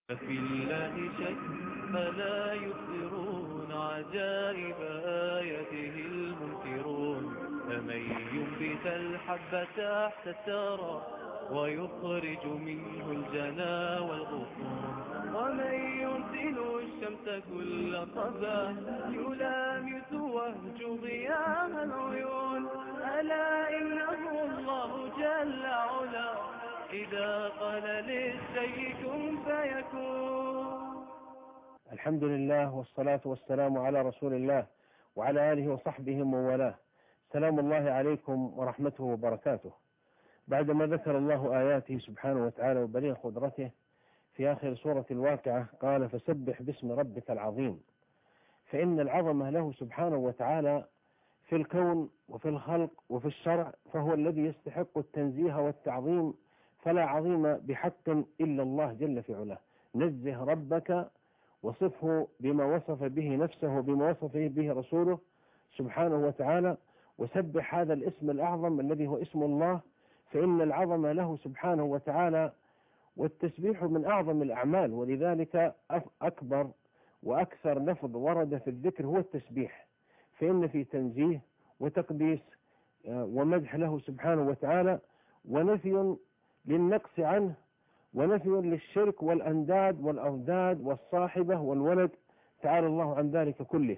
في الله شك فلا يبصرون عجائب آياته المنكرون. فمن ينبت الحب تحت الثرى ويخرج منه الجنا والغصون، ومن يرسل الشمس كل صباح يلامس وهج ضياء العيون. ألا إنه الله جل علا إذا قال للشيء كن فيكون. الحمد لله والصلاة والسلام على رسول الله وعلى آله وصحبه ومن والاه. سلام الله عليكم ورحمته وبركاته. بعدما ذكر الله آياته سبحانه وتعالى وبليغ قدرته في آخر سورة الواقعة قال: فسبح باسم ربك العظيم. فإن العظمة له سبحانه وتعالى في الكون وفي الخلق وفي الشرع، فهو الذي يستحق التنزيه والتعظيم، فلا عظيم بحق إلا الله جل في علاه. نزه ربك وصفه بما وصف به نفسه وبما وصف به رسوله سبحانه وتعالى، وسبح هذا الاسم الأعظم الذي هو اسم الله، فإن العظمة له سبحانه وتعالى، والتسبيح من أعظم الأعمال، ولذلك أكبر وأكثر لفظ ورد في الذكر هو التسبيح، فإن في تنزيه وتقديس ومدح له سبحانه وتعالى، ونفي للنقص عنه، ونفي للشرك والأنداد والأضداد والصاحبة والولد، تعالى الله عن ذلك كله.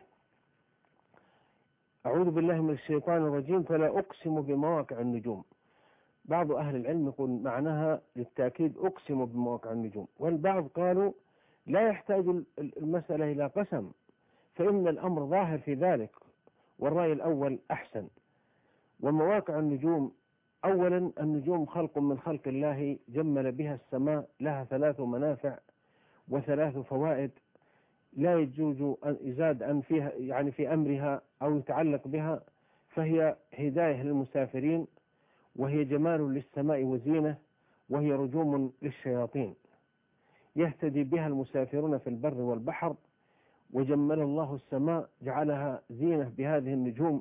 أعوذ بالله من الشيطان الرجيم. فلا أقسم بمواقع النجوم. بعض أهل العلم يقول معناها للتأكيد أقسم بمواقع النجوم، والبعض قالوا لا يحتاج المسألة إلى قسم، فإن الأمر ظاهر في ذلك، والرأي الأول أحسن. ومواقع النجوم، أولا النجوم خلق من خلق الله جمل بها السماء، لها 3 منافع و3 فوائد لا يجوز أن يزاد أن فيها يعني في أمرها أو يتعلق بها، فهي هداية للمسافرين، وهي جمال للسماء وزينة، وهي رجوم للشياطين يهتدي بها المسافرون في البر والبحر. وجمل الله السماء، جعلها زينة بهذه النجوم،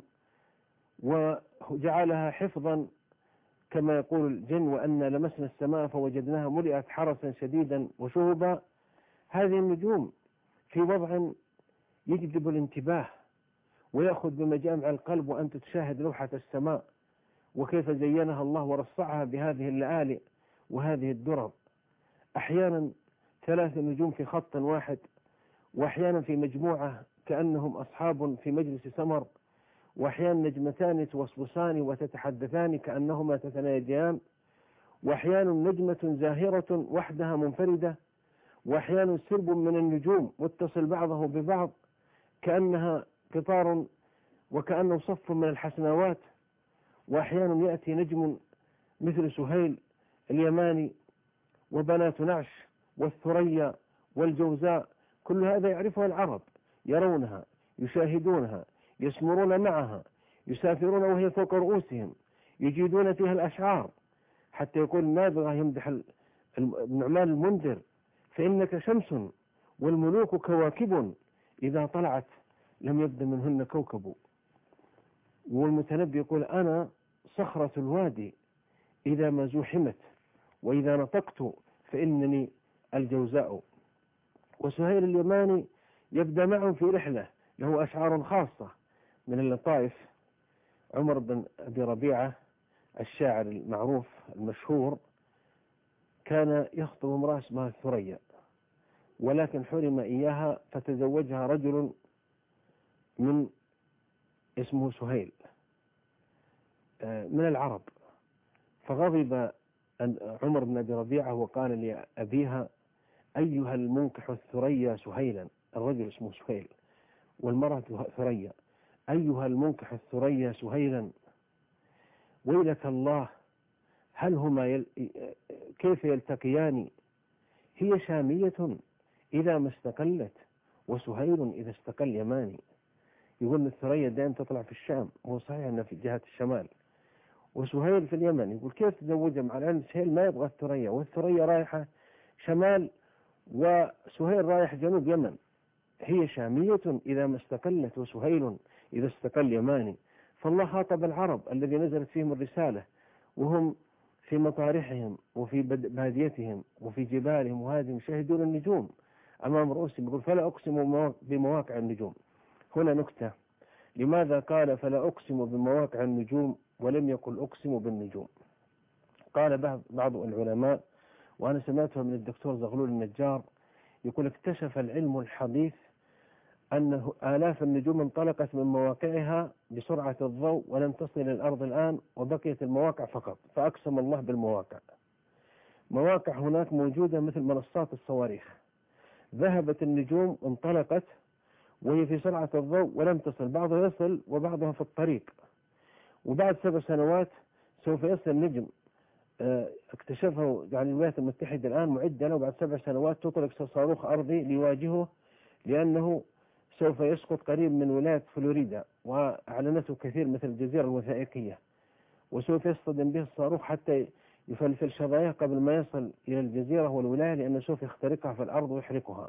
وجعلها حفظا كما يقول الجن: وأن لمسنا السماء فوجدناها ملئت حرسا شديدا وشهبا. هذه النجوم في وضع يجذب الانتباه ويأخذ بمجامع القلب، وأنت تشاهد لوحة السماء وكيف زينها الله ورصعها بهذه اللآلئ وهذه الدرر، أحيانا 3 نجوم في خط واحد، وأحيانا في مجموعة كأنهم أصحاب في مجلس سمر، وأحيانا نجمتان توسوسان وتتحدثان كأنهما تتناجيان، وأحيانا نجمة زاهرة وحدها منفردة، وأحيانا سرب من النجوم متصل بعضه ببعض كأنها قطار وكأنه صف من الحسناوات، وأحيانا يأتي نجم مثل سهيل اليماني وبنات نعش والثريا والجوزاء، كل هذا يعرفها العرب، يرونها يشاهدونها يسمرون معها، يسافرون وهي فوق رؤوسهم، يجيدون فيها الأشعار، حتى يقول النابغة يمدح النعمان المنذر: فإنك شمس والملوك كواكب إذا طلعت لم يبد منهن كوكب. والمتنبي يقول: أنا صخرة الوادي إذا ما زوحمت، وإذا نطقت فإنني الجوزاء. وسهيل اليماني يبدأ معهم في رحلة له أشعار خاصة من اللطائف. عمر بن أبي ربيعة الشاعر المعروف المشهور كان يخطب امرأة اسمها الثريا، ولكن حرم إياها فتزوجها رجل من اسمه سهيل من العرب، فغضب عمر بن أبي ربيعة وقال لأبيها: أيها المنكح الثريا سهيلا، الرجل اسمه سهيل والمرأة ثريا، أيها المنكح الثريا سهيلا، ويلك الله، هل هما كيف يلتقيان؟ هي شامية إذا ما استقلت، وسهيل إذا استقل يماني. يقول الثريا دائما تطلع في الشام، هو صحيح أنها في جهة الشمال، وسهيل في اليمن. يقول كيف تزوجها مع العلم سهيل ما يبغى الثريا، والثريا رايحة شمال وسهيل رايح جنوب يمن. هي شامية إذا ما استقلت، وسهيل إذا استقل يماني. فالله خاطب العرب الذي نزلت فيهم الرسالة وهم في مطارحهم وفي باديتهم وفي جبالهم وهذه يشاهدون النجوم أمام رؤوسهم. يقول فلا أقسم بمواقع النجوم. هنا نكتة، لماذا قال فلا أقسم بمواقع النجوم ولم يقل أقسم بالنجوم؟ قال بعض العلماء، وأنا سمعتها من الدكتور زغلول النجار، يقول اكتشف العلم الحديث أن آلاف النجوم انطلقت من مواقعها بسرعة الضوء ولم تصل إلى الأرض الآن، وبقيت المواقع فقط، فأقسم الله بالمواقع. مواقع هناك موجودة مثل منصات الصواريخ، ذهبت النجوم انطلقت وهي في سرعة الضوء ولم تصل، بعضها يصل وبعضها في الطريق، وبعد 7 سنوات سوف يصل نجم اكتشفه يعني الولايات المتحدة الآن معدة له، بعد 7 سنوات تطلق صاروخ أرضي ليواجهه، لأنه سوف يسقط قريب من ولاية فلوريدا، وأعلنته كثير مثل الجزيرة الوثائقية، وسوف يصطدم به الصاروخ حتى يفلفل شظاياه قبل ما يصل إلى الجزيرة والولاية، لأنه سوف يخترقها في الأرض ويحرقها.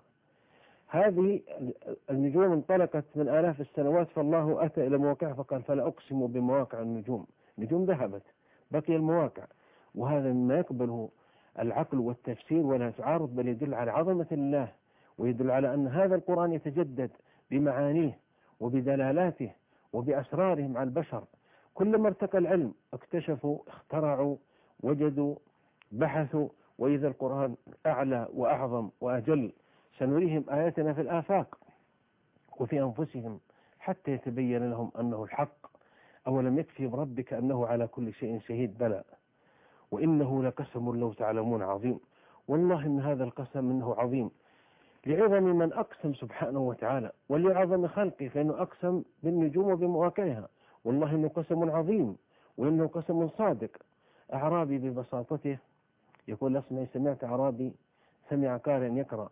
هذه النجوم انطلقت من آلاف السنوات، فالله أتى إلى مواقعها فقال فلا أقسم بمواقع النجوم. نجوم ذهبت، بقي المواقع، وهذا مما يقبله العقل والتفسير ولا تعارض، بل يدل على عظمة الله، ويدل على أن هذا القرآن يتجدد بمعانيه وبدلالاته وبأسراره مع البشر. كلما ارتقى العلم اكتشفوا، اخترعوا، وجدوا، بحثوا، وإذا القرآن أعلى وأعظم وأجل. سنريهم آياتنا في الآفاق وفي أنفسهم حتى يتبين لهم أنه الحق. أولم يكفي بربك أنه على كل شيء شهيد؟ بلى وإنه لقسم لو تعلمون عظيم. والله إن هذا القسم إنه عظيم لعظم من أقسم سبحانه وتعالى، ولعظم خلقه، فإنه أقسم بالنجوم وبمواقعها. والله إنه قسم عظيم، وإنه قسم صادق. أعرابي ببساطته يقول أسمعي سمعت أعرابي سمع قارئا يقرأ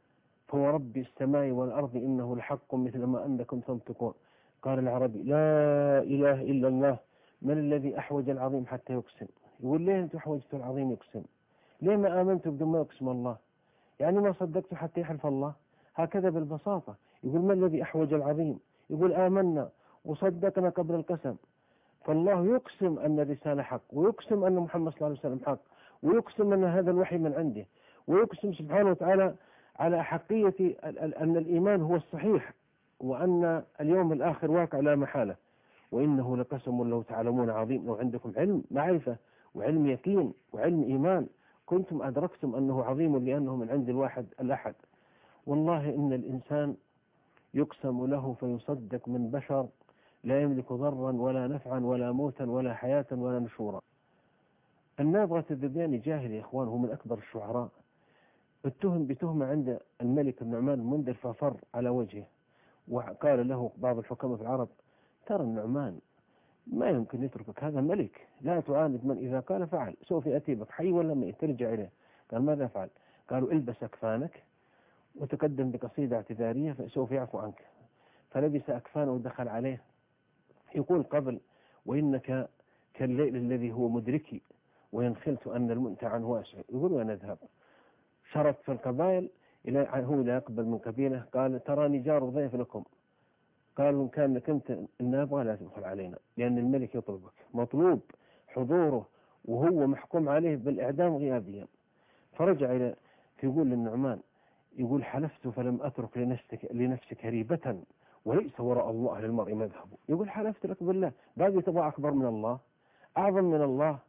فورب السماء والأرض إنه الحق مثل ما أنكم تنطقون. قال العربي لا إله إلا الله، من الذي أحوج العظيم حتى يقسم؟ يقول ليه أنت أحوجت العظيم يقسم؟ ليه ما آمنت بدون ما يقسم الله؟ يعني ما صدقت حتى يحلف الله؟ هكذا بالبساطة. يقول ما الذي أحوج العظيم؟ يقول آمنا وصدقنا قبل القسم. فالله يقسم أن الرسالة حق، ويقسم أن محمد صلى الله عليه وسلم حق، ويقسم أن هذا الوحي من عنده، ويقسم سبحانه وتعالى على حقية أن الإيمان هو الصحيح، وأن اليوم الآخر واقع لا محالة. وإنه لقسم لو تعلمون عظيم. لو عندكم علم معرفة وعلم يقين وعلم إيمان كنتم أدركتم أنه عظيم، لأنه من عند الواحد الأحد. والله إن الإنسان يقسم له فيصدق من بشر لا يملك ضرا ولا نفعا ولا موتا ولا حياة ولا نشورا. النابغة الذبياني جاهل يا إخوان، هو من أكبر الشعراء، اتهم بتهمة عند الملك النعمان المنذر ففر على وجهه، وقال له بعض الحكماء في العرب ترى النعمان ما يمكن يتركك، هذا ملك، لا تعاند من إذا قال فعل، سوف يأتي بك حي ولا ميت ترجع إليه. قال ماذا فعل؟ قالوا البس أكفانك وتقدم بقصيدة اعتذارية فسوف يعفو عنك. فلبس أكفانه ودخل عليه، يقول قبل وإنك كالليل الذي هو مدركي وإن خلت أن المنتى عنه واسع. يقول وين أذهب؟ شرط في القبائل هو لا يقبل من قبيلة، قال تراني جار ضيف لكم. قالوا إن كان كنت النابغة لا تدخل علينا، لأن الملك يطلبك، مطلوب حضوره وهو محكوم عليه بالإعدام غيابيا. فرجع إلى يقول للنعمان، يقول حلفت فلم أترك لنفسك ريبة وليس وراء الله للمرء مذهب. يقول حلفت لك بالله، باقي تبغى أكبر من الله، أعظم من الله،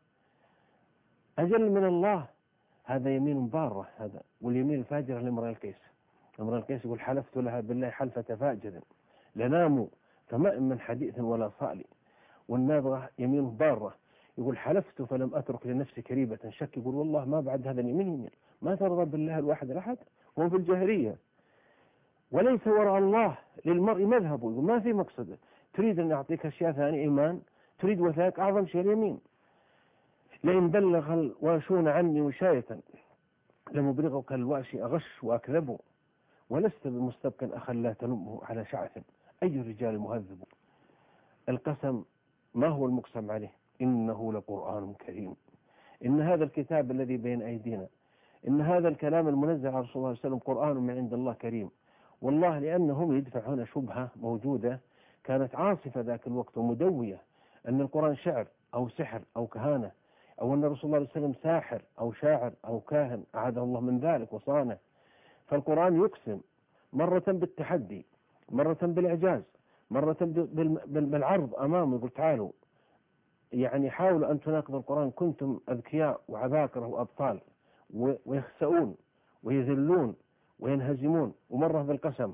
أجل من الله؟ هذا يمين بارة هذا. واليمين الفاجرة لامرئ القيس. امرئ القيس يقول حلفت لها بالله حلفة فاجر لناموا فما من حديث ولا صالي. والنابغة يمين بارة، يقول حلفت فلم أترك لنفسك ريبة شك. يقول والله ما بعد هذا اليمين يمين، ما ترضى بالله الواحد الأحد هو في الجاهلية. وليس وراء الله للمرء مذهب، يقول ما في مقصده. تريد أن أعطيك أشياء ثانية إيمان، تريد وثائق، أعظم شيء اليمين. لئن بلغ الواشون عني وشاية لمبلغك الواشي أغش وأكذب ولست بمستبقٍ أخا لا تلمه على شعث أي الرجال مهذب. القسم ما هو المقسم عليه؟ إنه لقرآن كريم، إن هذا الكتاب الذي بين أيدينا، إن هذا الكلام المنزل على رسول الله صلى الله عليه وسلم قرآن من عند الله كريم. والله لأنهم يدفعون شبهة موجودة كانت عاصفة ذاك الوقت ومدوية، أن القرآن شعر أو سحر أو كهانة أو أن الرسول صلى الله عليه وسلم ساحر أو شاعر أو كاهن أعاذه الله من ذلك وصانه. فالقرآن يقسم مرة بالتحدي، مرة بالإعجاز، مرة بالعرض أمامه، يقول تعالوا يعني حاولوا أن تناقضوا القرآن، كنتم أذكياء وعباقرة وأبطال، ويخسؤون ويذلون وينهزمون. ومرة بالقسم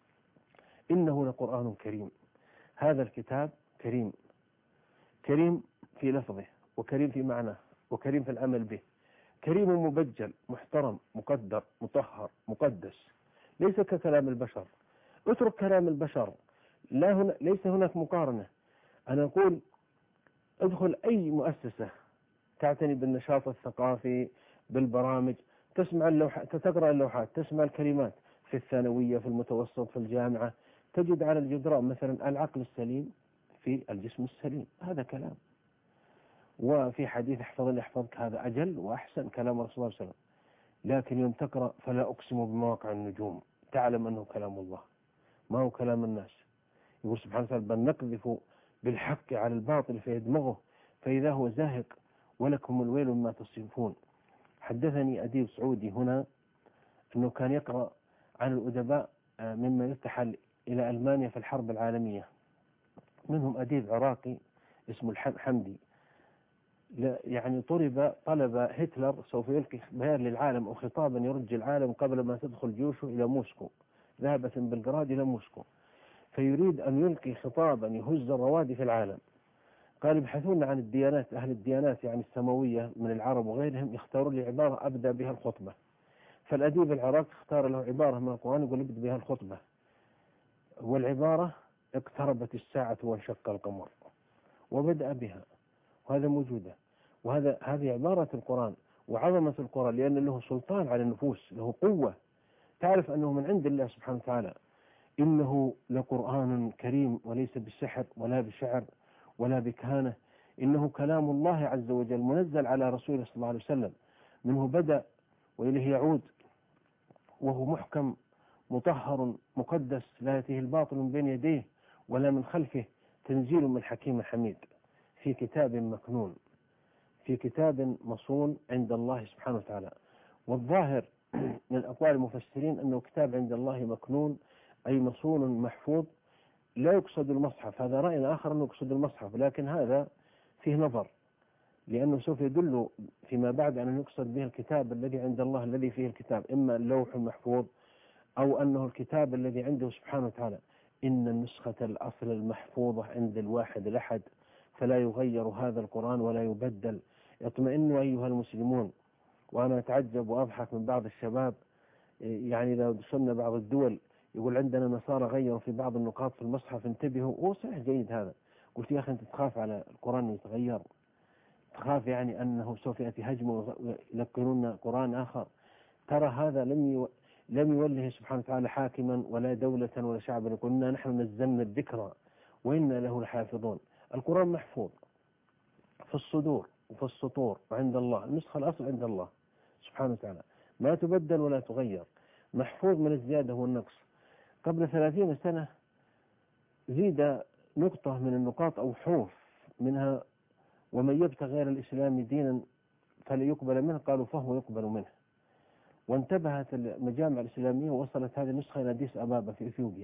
إنه لقرآن كريم. هذا الكتاب كريم، كريم في لفظه، وكريم في معناه، وكريم في العمل به، كريم مبجل محترم مقدر مطهر مقدس، ليس ككلام البشر. اترك كلام البشر، ليس هناك مقارنة. أنا أقول ادخل أي مؤسسة تعتني بالنشاط الثقافي بالبرامج، تسمع اللوحات، تقرأ اللوحات، تسمع الكلمات في الثانوية في المتوسط في الجامعة، تجد على الجدران مثلا العقل السليم في الجسم السليم، هذا كلام. وفي حديث احفظني يحفظك، هذا أجل وأحسن كلام رسول الله صلى الله عليه وسلم. لكن يوم تقرأ فلا أقسم بمواقع النجوم، تعلم أنه كلام الله ما هو كلام الناس. يقول سبحانه وتعالى بل نقذف بالحق على الباطل فيدمغه فإذا هو زاهق ولكم الويل مما تصفون. حدثني أديب سعودي هنا أنه كان يقرأ عن الأدباء مما يرتحل إلى ألمانيا في الحرب العالمية، منهم أديب عراقي اسمه حمدي، يعني طلب هتلر سوف يلقي بيان للعالم أو خطابا يرجي العالم قبل ما تدخل جيوشه إلى موسكو، ذهبت من بلغراد إلى موسكو، فيريد أن يلقي خطابا يهز الروادي في العالم. قال يبحثون عن الديانات، أهل الديانات يعني السماوية من العرب وغيرهم، يختاروا لي عبارة أبدأ بها الخطبة. فالأديب العراقي اختار له عبارة من القرآن يقول ابدأ بها الخطبة، والعبارة اقتربت الساعة وانشق القمر، وبدأ بها، وهذا موجودة. هذه عبارة القرآن وعظمة القرآن، لأن له سلطان على النفوس، له قوة، تعرف أنه من عند الله سبحانه وتعالى. إنه لقرآن كريم وليس بالسحر ولا بشعر ولا بكهانة، إنه كلام الله عز وجل منزل على رسوله صلى الله عليه وسلم، منه بدأ وإليه يعود، وهو محكم مطهر مقدس، لا يأتيه الباطل من بين يديه ولا من خلفه، تنزيل من حكيم حميد، في كتاب مكنون، في كتاب مصون عند الله سبحانه وتعالى. والظاهر من أقوال المفسرين أنه كتاب عند الله مكنون أي مصون محفوظ، لا يقصد المصحف. هذا رأي آخر أنه يقصد المصحف، لكن هذا فيه نظر، لأنه سوف يدل فيما بعد أن يقصد به الكتاب الذي عند الله الذي فيه الكتاب، إما اللوح المحفوظ أو أنه الكتاب الذي عنده سبحانه وتعالى. إن النسخة الأصل المحفوظة عند الواحد الأحد، فلا يغير هذا القرآن ولا يبدل. اطمئنوا أيها المسلمون. وأنا أتعجب وأضحك من بعض الشباب، يعني لو دخلنا بعض الدول يقول عندنا نصارى غيروا في بعض النقاط في المصحف، انتبهوا. وصحيح جيد هذا. قلت يا أخي أنت تخاف على القرآن يتغير؟ تخاف يعني أنه سوف يأتي هجم ويلقنون قرآن آخر؟ ترى هذا لم يوله سبحانه وتعالى حاكما ولا دولة ولا شعبا، قلنا نحن نزلنا الذكر وإنا له لحافظون. القرآن محفوظ في الصدور وفي السطور وعند الله، النسخة الأصل عند الله سبحانه وتعالى، ما تبدل ولا تغير، محفوظ من الزيادة والنقص. قبل 30 سنة زيد نقطة من النقاط أو حروف منها: ومن يبتغي غير الإسلام دينا فليقبل منه، قالوا فهو يقبل منه. وانتبهت المجامع الإسلامية ووصلت هذه النسخة إلى أديس أبابا في إثيوبيا،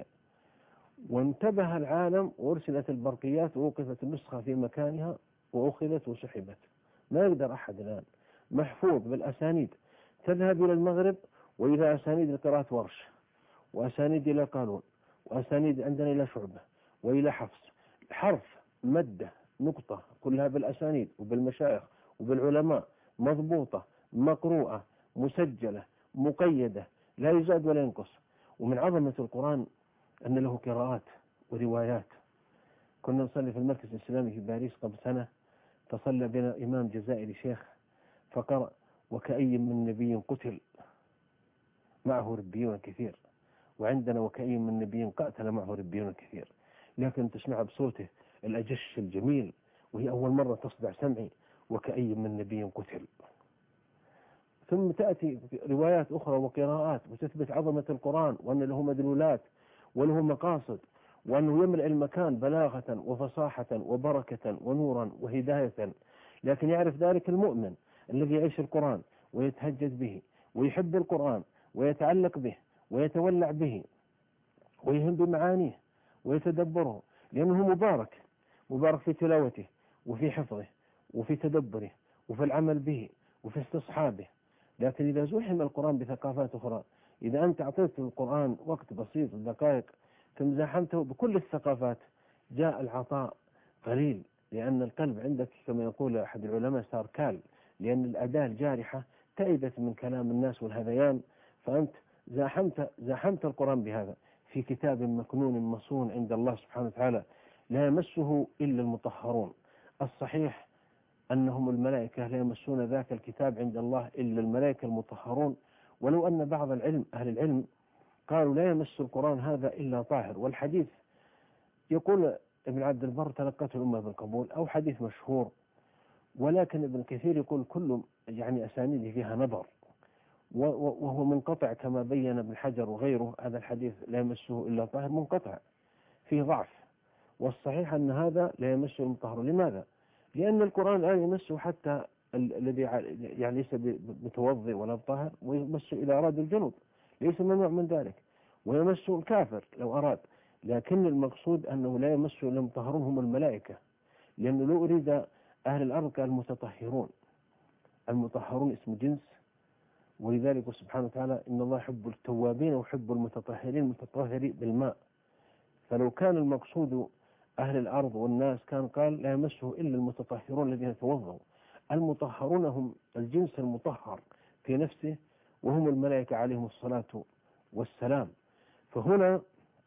وانتبه العالم وأرسلت البرقيات ووقفت النسخة في مكانها وأخذت وسحبت. ما يقدر أحد الآن، محفوظ بالأسانيد، تذهب إلى المغرب وإلى أسانيد القراءة ورش، وأسانيد إلى قانون، وأسانيد عندنا إلى شعبة وإلى حفص، حرف مادة نقطة كلها بالأسانيد وبالمشايخ وبالعلماء، مضبوطة مقروءة مسجلة مقيدة، لا يزاد ولا ينقص. ومن عظمة القرآن أن له قراءات وروايات. كنا نصلي في المركز الإسلامي في باريس قبل سنة، تصلى بنا إمام جزائري شيخ فقرأ: وكأي من نبي قتل معه ربيون كثير، وعندنا وكأي من نبي قاتل معه ربيون كثير. لكن تسمعها بصوته الأجش الجميل، وهي أول مرة تصدع سمعي: وكأي من نبي قتل. ثم تأتي روايات أخرى وقراءات وتثبت عظمة القرآن، وأن له مدلولات وله مقاصد، وأنه يملأ المكان بلاغة وفصاحة وبركة ونورا وهداية. لكن يعرف ذلك المؤمن الذي يعيش القرآن ويتهجد به ويحب القرآن ويتعلق به ويتولع به ويهم بمعانيه ويتدبره، لأنه مبارك، مبارك في تلاوته وفي حفظه وفي تدبره وفي العمل به وفي استصحابه. لكن إذا زوحم القرآن بثقافات أخرى، إذا أنت أعطيت القرآن وقت بسيط دقائق ثم زاحمته بكل الثقافات، جاء العطاء قليل، لأن القلب عندك كما يقول أحد العلماء صار كال، لأن الأداة الجارحة تعبت من كلام الناس والهذيان، فأنت زاحمت القرآن بهذا في كتاب مكنون مصون عند الله سبحانه وتعالى لا يمسه إلا المطهرون. الصحيح أنهم الملائكة لا يمسون ذاك الكتاب عند الله إلا الملائكة المطهرون، ولو أن بعض أهل العلم قالوا لا يمس القرآن هذا إلا طاهر. والحديث يقول ابن عبد البر تلقته الأمة بالقبول، أو حديث مشهور، ولكن ابن كثير يقول كل أسانيده فيها نظر، وهو منقطع كما بين ابن حجر وغيره. هذا الحديث لا يمسه إلا طاهر منقطع فيه ضعف، والصحيح أن هذا لا يمسه المطهر. لماذا؟ لأن القرآن لا يمسه حتى الذي ليس متوضئ ولا طاهر، ويمسه إذا أراد الجنوب، ليس ممنوع من ذلك، ويمسه الكافر لو أراد. لكن المقصود أنه لا يمسه إلا المطهرون هم الملائكة، لأنه لو أريد أهل الأرض كالمتطهرون. المطهرون اسم جنس، ولذلك سبحانه وتعالى إن الله يحب التوابين ويحب المتطهرين، المتطهرين بالماء. فلو كان المقصود أهل الأرض والناس كان قال لا يمسه إلا المتطهرون الذين توضوا. المطهرون هم الجنس المطهر في نفسه، وهم الملائكة عليهم الصلاة والسلام. فهنا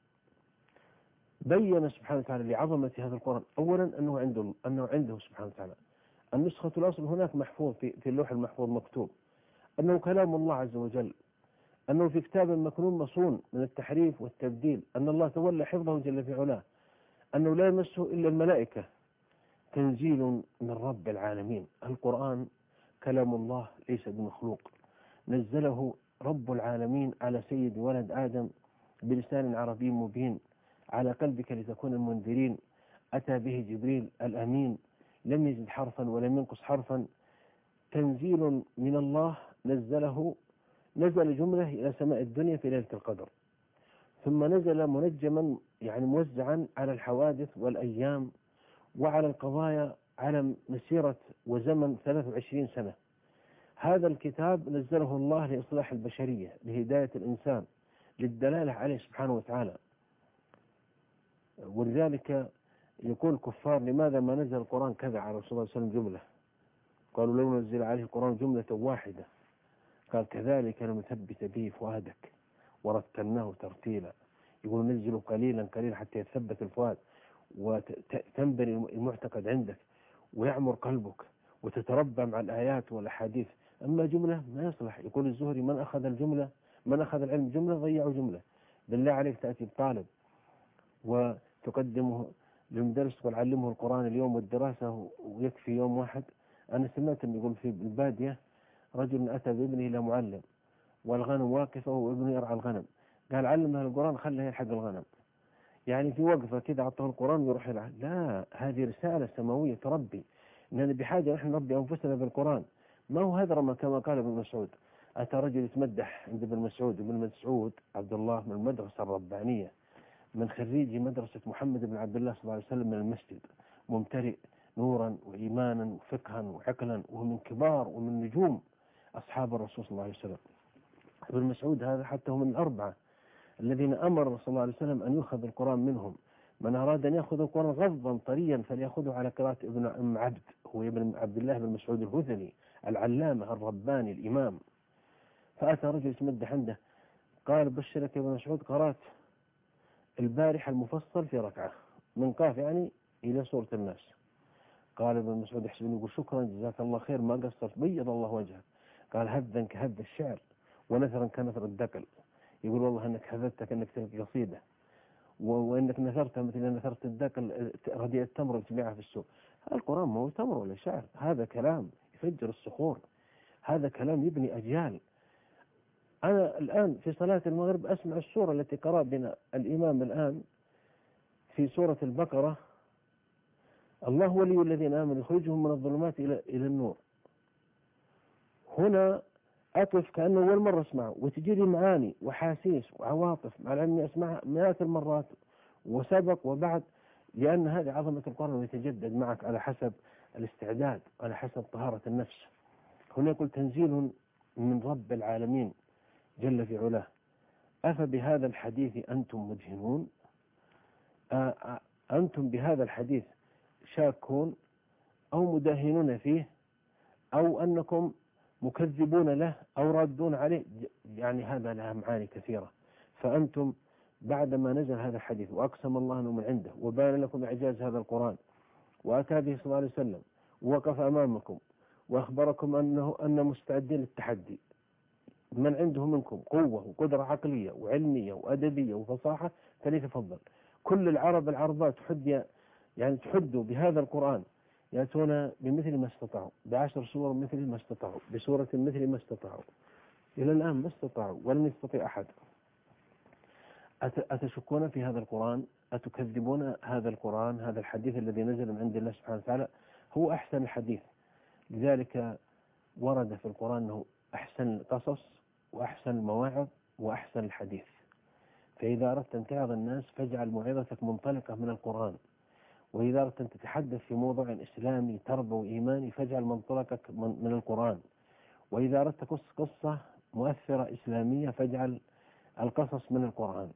بين سبحانه وتعالى لعظمة هذا القرآن أولا أنه عنده سبحانه وتعالى النسخة الأصل هناك محفوظ في اللوح المحفوظ مكتوب أنه كلام الله عز وجل، أنه في كتاب مكنون مصون من التحريف والتبديل، أن الله تولى حفظه جل في علاه، أنه لا يمسه إلا الملائكة، تنزيل من رب العالمين. القرآن كلام الله ليس بمخلوق، نزله رب العالمين على سيد ولد آدم بلسان عربي مبين على قلبك لتكون المنذرين. أتى به جبريل الأمين، لم يزد حرفا ولم ينقص حرفا، تنزيل من الله نزل جملة إلى سماء الدنيا في ليلة القدر، ثم نزل منجما موزعا على الحوادث والأيام وعلى القضايا على مسيرة وزمن 23 سنة. هذا الكتاب نزله الله لإصلاح البشرية، لهداية الإنسان، للدلالة عليه سبحانه وتعالى. ولذلك يقول الكفار لماذا ما نزل القرآن كذا على رسول الله صلى الله عليه وسلم جملة؟ قالوا لو نزل عليه القرآن جملة واحدة. قال كذلك نثبت به فؤادك ورتلناه ترتيلا. يقول ننزل قليلا قليلا حتى يثبت الفؤاد وتنبني المعتقد عندك ويعمر قلبك وتتربى مع الآيات والأحاديث. أما جملة ما يصلح. يقول الزهري من أخذ العلم جملة ضيعوا جملة. بالله عليك تأتي بطالب وتقدمه للمدرس تقول علمه القرآن اليوم والدراسة ويكفي يوم واحد. أنا سمعت أن يقول في البادية رجل أتى بابنه إلى معلم والغنم واقفة وابنه يرعى الغنم، قال علمه القرآن خليه يلحق الغنم. يعني في وقفة كده أعطاه القرآن ويروح يلعب. لا، هذه رسالة سماوية تربي، إننا بحاجة نحن نربي أنفسنا بالقرآن، ما هو هذرمة كما قال ابن مسعود. أتى رجل يتمدح عند ابن مسعود عبد الله من المدرسة الربانية، من خريجي مدرسة محمد بن عبد الله صلى الله عليه وسلم من المسجد، ممتلئ نورا وإيمانا وفقها وعقلا، ومن كبار ومن نجوم أصحاب الرسول صلى الله عليه وسلم. ابن مسعود هذا حتى هو من الأربعة الذين أمر صلى الله عليه وسلم أن يؤخذ القرآن منهم. من أراد أن يأخذ القرآن غضا طريا فليأخذه على قراءة ابن أم عبد، هو ابن عبد الله بن مسعود الهذلي العلامة الرباني الإمام. فأتى رجل يتمدح عنده قال بشرك يا ابن مسعود قرأت البارحة المفصل في ركعة من قاف إلى سورة الناس. قال ابن مسعود يحسبني يقول شكرا جزاك الله خير ما قصرت بيض الله وجهك. قال هذا كهذ الشعر ونثرا كنثر الدقل. يقول والله انك هذتك انك تلقي قصيده وانك نثرتها مثل نثرت الدقل رديء التمر وتبيعها في السوق. القرآن ما هو تمر ولا شعر، هذا كلام يفجر الصخور، هذا كلام يبني أجيال. أنا الآن في صلاة المغرب أسمع السورة التي قرأ بنا الإمام الآن في سورة البقرة الله ولي الذين آمنوا يخرجهم من الظلمات إلى النور. هنا أقف كأنه أول مرة أسمعه، وتجيلي معاني وحاسيس وعواطف مع أني أسمعها مئات المرات وسبق وبعد، لأن هذه عظمة القرآن ويتجدد معك على حسب الاستعداد، على حسب طهارة النفس. هنا يقول تنزيل من رب العالمين جل في علاه، أفبهذا الحديث أنتم مدهنون؟ أنتم بهذا الحديث شاكون أو مدهنون فيه، أو أنكم مكذبون له أو رادون عليه؟ يعني هذا لها معاني كثيرة. فأنتم بعدما نزل هذا الحديث وأقسم الله أنه من عنده وبان لكم إعجاز هذا القرآن وأتى به صلى الله عليه وسلم ووقف أمامكم وأخبركم أن مستعدين للتحدي، من عنده منكم قوة وقدرة عقلية وعلمية وأدبية وفصاحة فليتفضل. كل العربات تحدوا بهذا القرآن، يأتون بمثل ما استطاعوا، ب10 سور مثل ما استطاعوا، بسورة مثل ما استطاعوا. إلى الآن ما استطاعوا ولم يستطيع أحد. أتشكون في هذا القرآن؟ أتكذبون هذا القرآن؟ هذا الحديث الذي نزل من عند الله سبحانه وتعالى هو أحسن الحديث، لذلك ورد في القرآن أنه أحسن القصص وأحسن المواعظ وأحسن الحديث. فإذا أردت أن تعظ الناس فاجعل موعظتك منطلقة من القرآن، وإذا أردت أن تتحدث في موضوع إسلامي تربوي إيماني فاجعل منطلقك من القرآن، وإذا أردت قصة مؤثرة إسلامية فاجعل القصص من القرآن.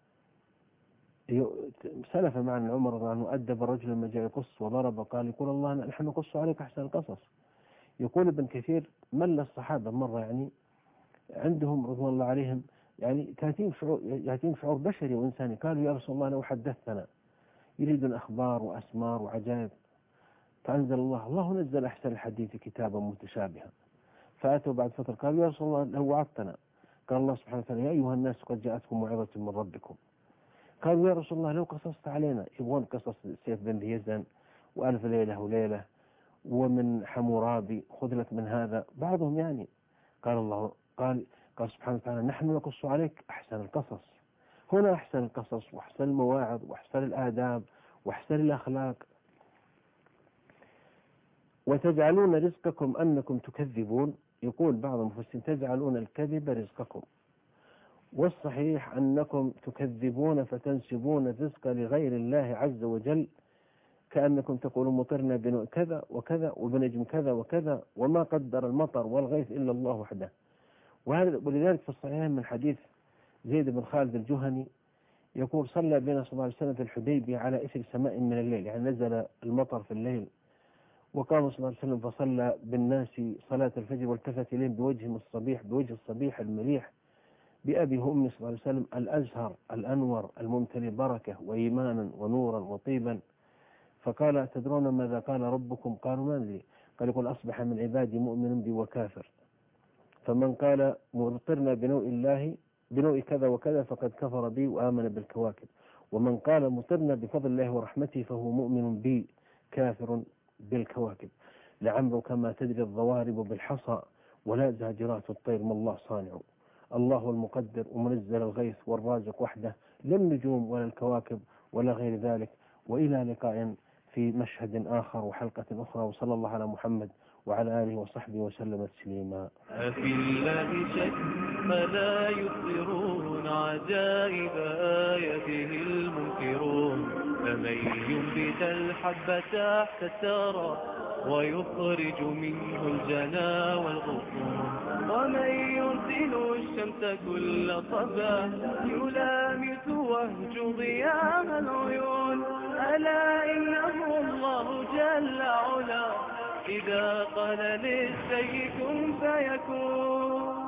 سلف معنا عمر رضي الله عنه أدب الرجل لما جاء يقص وضرب قال يقول الله نحن نقص عليك أحسن القصص. يقول ابن كثير مل الصحابة مرة عندهم رضوان الله عليهم يأتيهم شعور بشري وإنساني، قالوا يا رسول الله لو حدثتنا، يريدون أخبار وأسمار وعجائب. فأنزل الله نزل أحسن الحديث كتابا متشابها. فأتوا بعد فترة قالوا يا رسول الله لو وعدتنا، قال الله سبحانه وتعالى يا أيها الناس قد جاءتكم موعظة من ربكم. قالوا يا رسول الله لو قصصت علينا، يبغون قصص سيف بن ذي يزن وألف ليلة وليلة ومن حمورابي خذ لك من هذا بعضهم قال سبحانه وتعالى نحن نقص عليك أحسن القصص. هنا أحسن القصص وأحسن المواعظ وأحسن الآداب وأحسن الأخلاق. وتجعلون رزقكم أنكم تكذبون، يقول بعض المفسرين تجعلون الكذب رزقكم، والصحيح أنكم تكذبون فتنسبون الرزق لغير الله عز وجل، كأنكم تقولون مطرنا بنوع كذا وكذا وبنجم كذا وكذا وما قدر المطر والغيث إلا الله وحده. ولذلك في الصحيحين من حديث زيد بن خالد الجهني يقول صلى بنا صلى الله عليه وسلم في الحديبية على إثر سماء من الليل، يعني نزل المطر في الليل، وقام صلى الله عليه وسلم فصلى بالناس صلاة الفجر والتفت إليهم بوجه الصبيح المليح بأبي وأمي صلى الله عليه وسلم الأزهر الأنور الممتلئ بركة وإيمانا ونورا وطيبا. فقال تدرون ماذا قال ربكم؟ قالوا ما ندري. قال يقول أصبح من عبادي مؤمن بي وكافر، فمن قال مطرنا بنوء كذا وكذا فقد كفر بي وآمن بالكواكب، ومن قال مطرنا بفضل الله ورحمته فهو مؤمن بي كافر بالكواكب. لعمرك كما تدري الضوارب بالحصى ولا زاجرات الطير ما الله صانع. الله المقدر ومنزل الغيث والرازق وحده، لا النجوم ولا الكواكب ولا غير ذلك. وإلى لقاء في مشهد آخر وحلقة أخرى، وصلى الله على محمد وعلى آله وصحبه وسلم تسليما. أفي الله شك فلا يبصرون عجائب آياته المنكرون، فمن ينبت الحب تحت الثرى ويخرج منه الجنا والغصون، ومن يرسل الشمس كل صباح يلامس وهج ضياء العيون، ألا إنه الله جل علا إذا قال للشيء كن فيكون.